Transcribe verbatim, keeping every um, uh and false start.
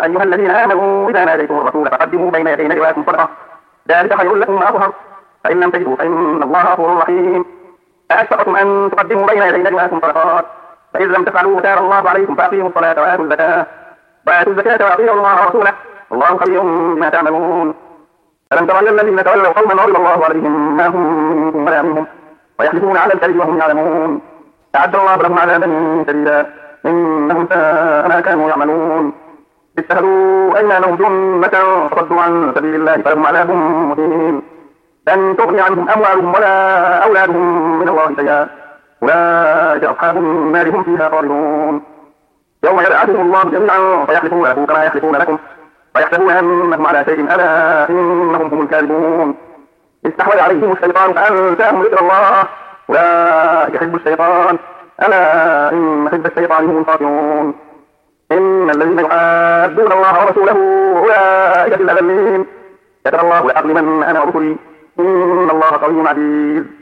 أيها الذين آمنوا إذا ناجيتم الرسول فقدموا بين يدي نجواكم صدقة ذلك خير لكم وأطهر فإن لم تجدوا فإن الله غفور رحيم أأشفقتم أن تقدموا بين يدي نجواكم صدقات فإذا لم تفعلوا فتاب الله عليكم فأقيموا الصلاة وآتوا الزكاة وآتوا الزكاة وأطيعوا الله ورسوله والله خبير بما تعملون ألم تر إلى الذين تولوا قوما غضب الله عليهم ما هم منكم ولا منهم ويحلفون على الكذب وهم يعلمون أعد الله لهم عذابا شديدا إنهم ساء ما كانوا يعملون اتخذوا أيمانهم جنة فصدوا عن سبيل الله فلهم عذاب مهين لن تغني عنهم أموالهم ولا أولادهم من الله شيئا أولئك أصحاب النار هم فيها خالدون يوم يبعثهم الله جميعا فيحلفون له كما يحلفون لكم ويحسبون أنهم على شيء ألا إنهم هم الكاذبون استحوذ عليهم الشيطان فأنساهم ذكر الله أولئك حزب الشيطان ألا إن حزب الشيطان هم الخاسرون إن الذين يحادون الله ورسوله أولئك في الأذلين كتب الله لأغلبن أنا ورسلي إن الله قوي عزيز